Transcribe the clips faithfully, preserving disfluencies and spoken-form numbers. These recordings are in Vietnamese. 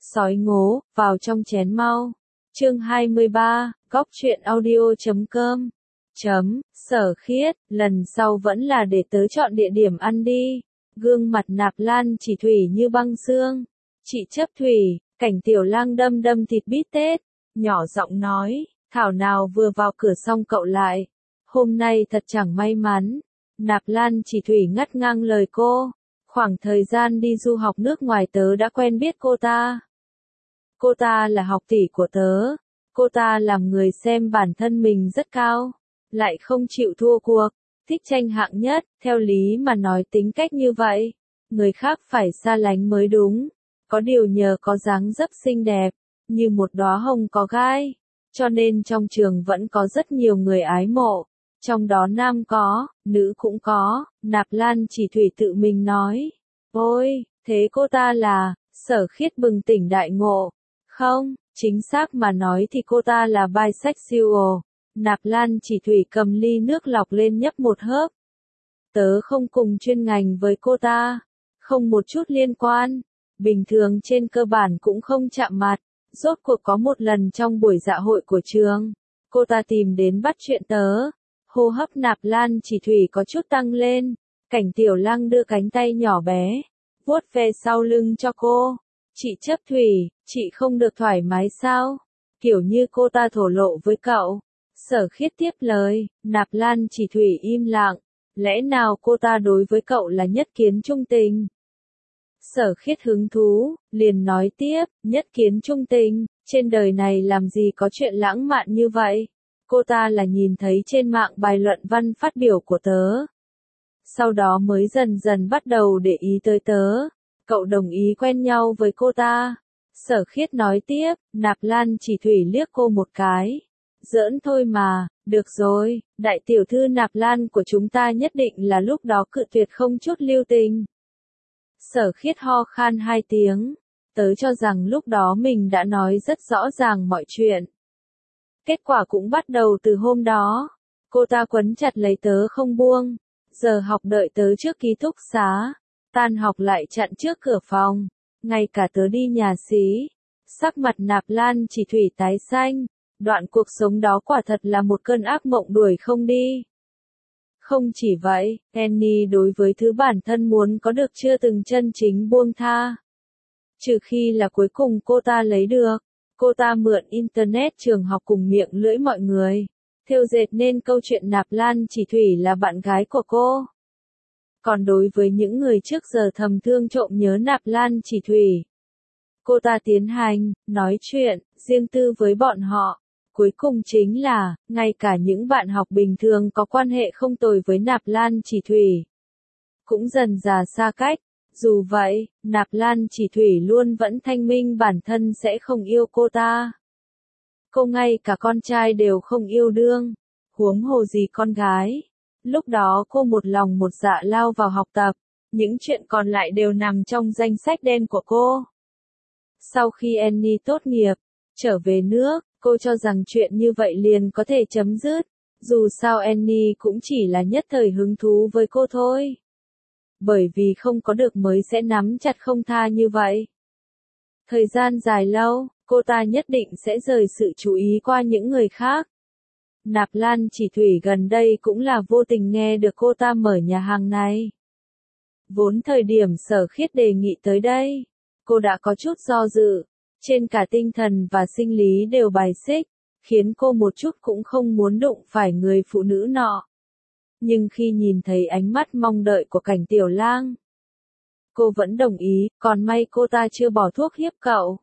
Sói ngố, vào trong chén mau. Chương hai mươi ba, góc truyện audio chấm com. Chấm, Sở Khiết, lần sau vẫn là để tớ chọn địa điểm ăn đi. Gương mặt Nạp Lan Chỉ Thủy như băng xương. Chị Chấp Thủy, Cảnh Tiểu Lang đâm đâm thịt bít tết, nhỏ giọng nói, thảo nào vừa vào cửa xong cậu lại. Hôm nay thật chẳng may mắn. Nạp Lan Chỉ Thủy ngắt ngang lời cô. Khoảng thời gian đi du học nước ngoài tớ đã quen biết cô ta. Cô ta là học tỷ của tớ. Cô ta làm người xem bản thân mình rất cao, lại không chịu thua cuộc, thích tranh hạng nhất, theo lý mà nói tính cách như vậy, người khác phải xa lánh mới đúng. Có điều nhờ có dáng dấp xinh đẹp, như một đóa hồng có gai, cho nên trong trường vẫn có rất nhiều người ái mộ. Trong đó nam có, nữ cũng có, Nạp Lan Chỉ Thủy tự mình nói. Ôi, thế cô ta là, Sở Khiết bừng tỉnh đại ngộ. Không, chính xác mà nói thì cô ta là bisexual. Nạp Lan Chỉ Thủy cầm ly nước lọc lên nhấp một hớp. Tớ không cùng chuyên ngành với cô ta, không một chút liên quan, bình thường trên cơ bản cũng không chạm mặt. Rốt cuộc có một lần trong buổi dạ hội của trường, cô ta tìm đến bắt chuyện tớ. Hô hấp Nạp Lan Chỉ Thủy có chút tăng lên, Cảnh Tiểu Lang đưa cánh tay nhỏ bé, vuốt về sau lưng cho cô. Chị Chấp Thủy, chị không được thoải mái sao? Kiểu như cô ta thổ lộ với cậu. Sở Khiết tiếp lời, Nạp Lan Chỉ Thủy im lặng. Lẽ nào cô ta đối với cậu là nhất kiến trung tình? Sở Khiết hứng thú, liền nói tiếp, nhất kiến trung tình, trên đời này làm gì có chuyện lãng mạn như vậy? Cô ta là nhìn thấy trên mạng bài luận văn phát biểu của tớ. Sau đó mới dần dần bắt đầu để ý tới tớ. Cậu đồng ý quen nhau với cô ta. Sở Khiết nói tiếp, Nạp Lan Chỉ Thủy liếc cô một cái. Giỡn thôi mà, được rồi, đại tiểu thư Nạp Lan của chúng ta nhất định là lúc đó cự tuyệt không chút lưu tình. Sở Khiết ho khan hai tiếng. Tớ cho rằng lúc đó mình đã nói rất rõ ràng mọi chuyện. Kết quả cũng bắt đầu từ hôm đó. Cô ta quấn chặt lấy tớ không buông. Giờ học đợi tớ trước ký túc xá. Tan học lại chặn trước cửa phòng. Ngay cả tớ đi nhà xí. Sắc mặt Nạp Lan Chỉ Thủy tái xanh. Đoạn cuộc sống đó quả thật là một cơn ác mộng đuổi không đi. Không chỉ vậy, Annie đối với thứ bản thân muốn có được chưa từng chân chính buông tha. Trừ khi là cuối cùng cô ta lấy được. Cô ta mượn internet trường học cùng miệng lưỡi mọi người. Thêu dệt nên câu chuyện Nạp Lan Chỉ Thủy là bạn gái của cô. Còn đối với những người trước giờ thầm thương trộm nhớ Nạp Lan Chỉ Thủy, cô ta tiến hành, nói chuyện, riêng tư với bọn họ. Cuối cùng chính là, ngay cả những bạn học bình thường có quan hệ không tồi với Nạp Lan Chỉ Thủy, cũng dần dà xa cách. Dù vậy, Nạp Lan Chỉ Thủy luôn vẫn thanh minh bản thân sẽ không yêu cô ta. Cô ngay cả con trai đều không yêu đương, huống hồ gì con gái. Lúc đó cô một lòng một dạ lao vào học tập, những chuyện còn lại đều nằm trong danh sách đen của cô. Sau khi Annie tốt nghiệp, trở về nước, cô cho rằng chuyện như vậy liền có thể chấm dứt. Dù sao Annie cũng chỉ là nhất thời hứng thú với cô thôi. Bởi vì không có được mới sẽ nắm chặt không tha như vậy. Thời gian dài lâu, cô ta nhất định sẽ rời sự chú ý qua những người khác. Nạp Lan Chỉ Thủy gần đây cũng là vô tình nghe được cô ta mở nhà hàng này. Vốn thời điểm Sở Khiết đề nghị tới đây, cô đã có chút do dự, trên cả tinh thần và sinh lý đều bài xích, khiến cô một chút cũng không muốn đụng phải người phụ nữ nọ. Nhưng khi nhìn thấy ánh mắt mong đợi của Cảnh Tiểu Lang, cô vẫn đồng ý, còn may cô ta chưa bỏ thuốc hiếp cậu.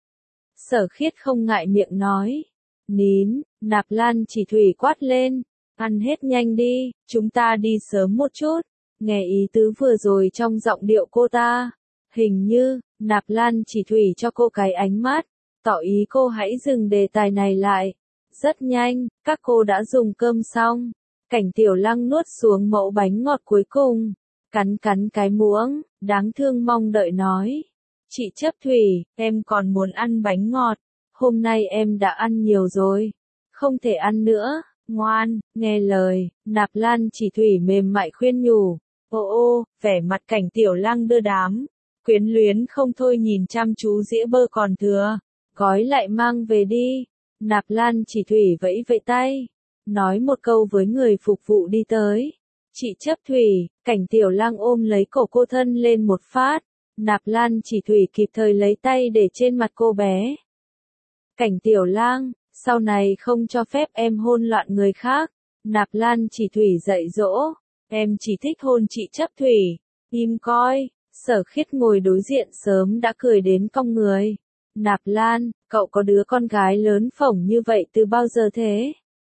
Sở Khiết không ngại miệng nói. Nín, Nạp Lan Chỉ Thủy quát lên, ăn hết nhanh đi, chúng ta đi sớm một chút. Nghe ý tứ vừa rồi trong giọng điệu cô ta, hình như, Nạp Lan Chỉ Thủy cho cô cái ánh mắt, tỏ ý cô hãy dừng đề tài này lại. Rất nhanh, các cô đã dùng cơm xong. Cảnh Tiểu Lang nuốt xuống mẩu bánh ngọt cuối cùng, cắn cắn cái muỗng, đáng thương mong đợi nói. Chị Chấp Thủy, em còn muốn ăn bánh ngọt, hôm nay em đã ăn nhiều rồi, không thể ăn nữa, ngoan, nghe lời. Nạp Lan Chỉ Thủy mềm mại khuyên nhủ. Ô ô, vẻ mặt Cảnh Tiểu Lang đưa đám, quyến luyến không thôi nhìn chăm chú dĩa bơ còn thừa, gói lại mang về đi. Nạp Lan Chỉ Thủy vẫy vẫy tay, nói một câu với người phục vụ đi tới. Chị Chấp Thủy, Cảnh Tiểu Lang ôm lấy cổ cô thân lên một phát. Nạp Lan Chỉ Thủy kịp thời lấy tay để trên mặt cô bé. Cảnh Tiểu Lang, sau này không cho phép em hôn loạn người khác. Nạp Lan Chỉ Thủy dạy dỗ, em chỉ thích hôn chị Chấp Thủy. Im coi, Sở Khiết ngồi đối diện sớm đã cười đến cong người. Nạp Lan, cậu có đứa con gái lớn phổng như vậy từ bao giờ thế?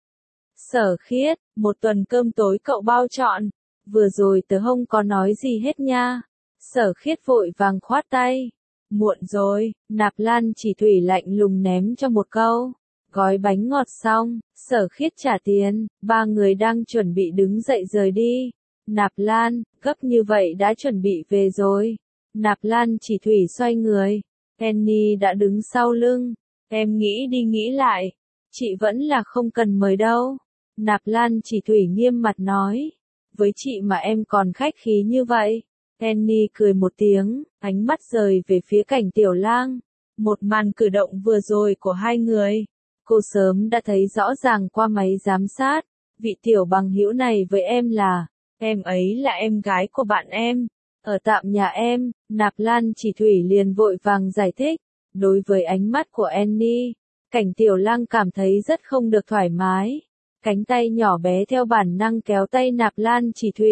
Sở Khiết, một tuần cơm tối cậu bao trọn. Vừa rồi tớ không có nói gì hết nha. Sở Khiết vội vàng khoát tay. Muộn rồi, Nạp Lan Chỉ Thủy lạnh lùng ném cho một câu. Gói bánh ngọt xong, Sở Khiết trả tiền, ba người đang chuẩn bị đứng dậy rời đi. Nạp Lan, gấp như vậy đã chuẩn bị về rồi. Nạp Lan Chỉ Thủy xoay người. Penny đã đứng sau lưng. Em nghĩ đi nghĩ lại. Chị vẫn là không cần mời đâu. Nạp Lan Chỉ Thủy nghiêm mặt nói. Với chị mà em còn khách khí như vậy. Penny cười một tiếng, ánh mắt rời về phía Cảnh Tiểu Lang. Một màn cử động vừa rồi của hai người. Cô sớm đã thấy rõ ràng qua máy giám sát. Vị tiểu bằng hữu này với em là, em ấy là em gái của bạn em. Ở tạm nhà em, Nạp Lan Chỉ Thủy liền vội vàng giải thích. Đối với ánh mắt của Annie, Cảnh Tiểu Lang cảm thấy rất không được thoải mái. Cánh tay nhỏ bé theo bản năng kéo tay Nạp Lan Chỉ Thủy.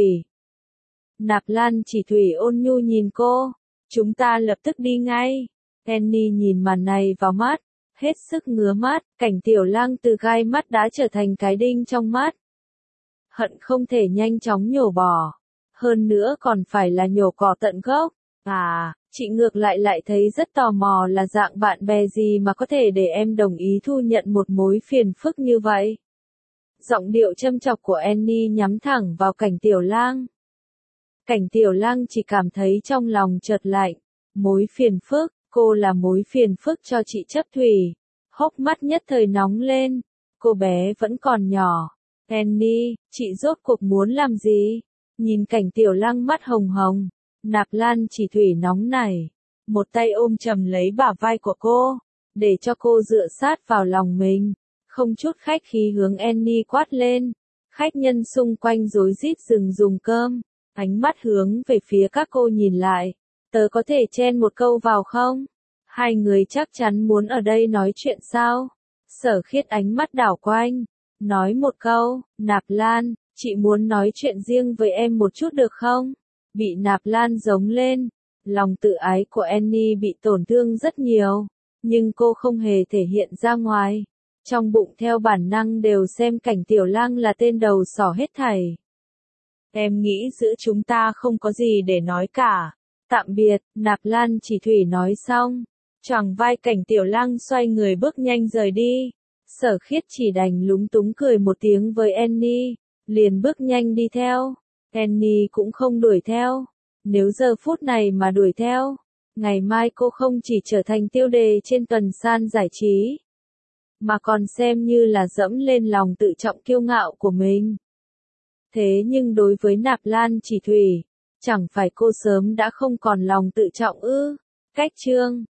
Nạp Lan Chỉ Thủy ôn nhu nhìn cô. Chúng ta lập tức đi ngay. Annie nhìn màn này vào mắt. Hết sức ngứa mắt. Cảnh Tiểu Lang từ gai mắt đã trở thành cái đinh trong mắt. Hận không thể nhanh chóng nhổ bỏ. Hơn nữa còn phải là nhổ cỏ tận gốc. À, chị ngược lại lại thấy rất tò mò là dạng bạn bè gì mà có thể để em đồng ý thu nhận một mối phiền phức như vậy. Giọng điệu châm chọc của Annie nhắm thẳng vào Cảnh Tiểu Lang. Cảnh Tiểu Lang chỉ cảm thấy trong lòng chợt lạnh. Mối phiền phức, cô là mối phiền phức cho chị Chấp Thủy. Hốc mắt nhất thời nóng lên. Cô bé vẫn còn nhỏ. Annie, chị rốt cuộc muốn làm gì? Nhìn Cảnh Tiểu Lang mắt hồng hồng. Nạp Lan Chỉ Thủy nóng nảy. Một tay ôm chầm lấy bả vai của cô. Để cho cô dựa sát vào lòng mình. Không chút khách khí hướng Annie quát lên. Khách nhân xung quanh rối rít dừng dùng cơm. Ánh mắt hướng về phía các cô nhìn lại. Tớ có thể chen một câu vào không? Hai người chắc chắn muốn ở đây nói chuyện sao? Sở Khiết ánh mắt đảo quanh. Nói một câu, Nạp Lan, chị muốn nói chuyện riêng với em một chút được không? Bị Nạp Lan giống lên. Lòng tự ái của Annie bị tổn thương rất nhiều. Nhưng cô không hề thể hiện ra ngoài. Trong bụng theo bản năng đều xem Cảnh Tiểu Lang là tên đầu sỏ hết thảy. Em nghĩ giữa chúng ta không có gì để nói cả. Tạm biệt, Nạp Lan Chỉ Thủy nói xong. Choàng vai Cảnh Tiểu Lang xoay người bước nhanh rời đi. Sở Khiết chỉ đành lúng túng cười một tiếng với Annie. Liền bước nhanh đi theo. Annie cũng không đuổi theo. Nếu giờ phút này mà đuổi theo, ngày mai cô không chỉ trở thành tiêu đề trên tuần san giải trí, mà còn xem như là dẫm lên lòng tự trọng kiêu ngạo của mình. Thế nhưng đối với Nạp Lan Chỉ Thủy, chẳng phải cô sớm đã không còn lòng tự trọng ư? Cách chương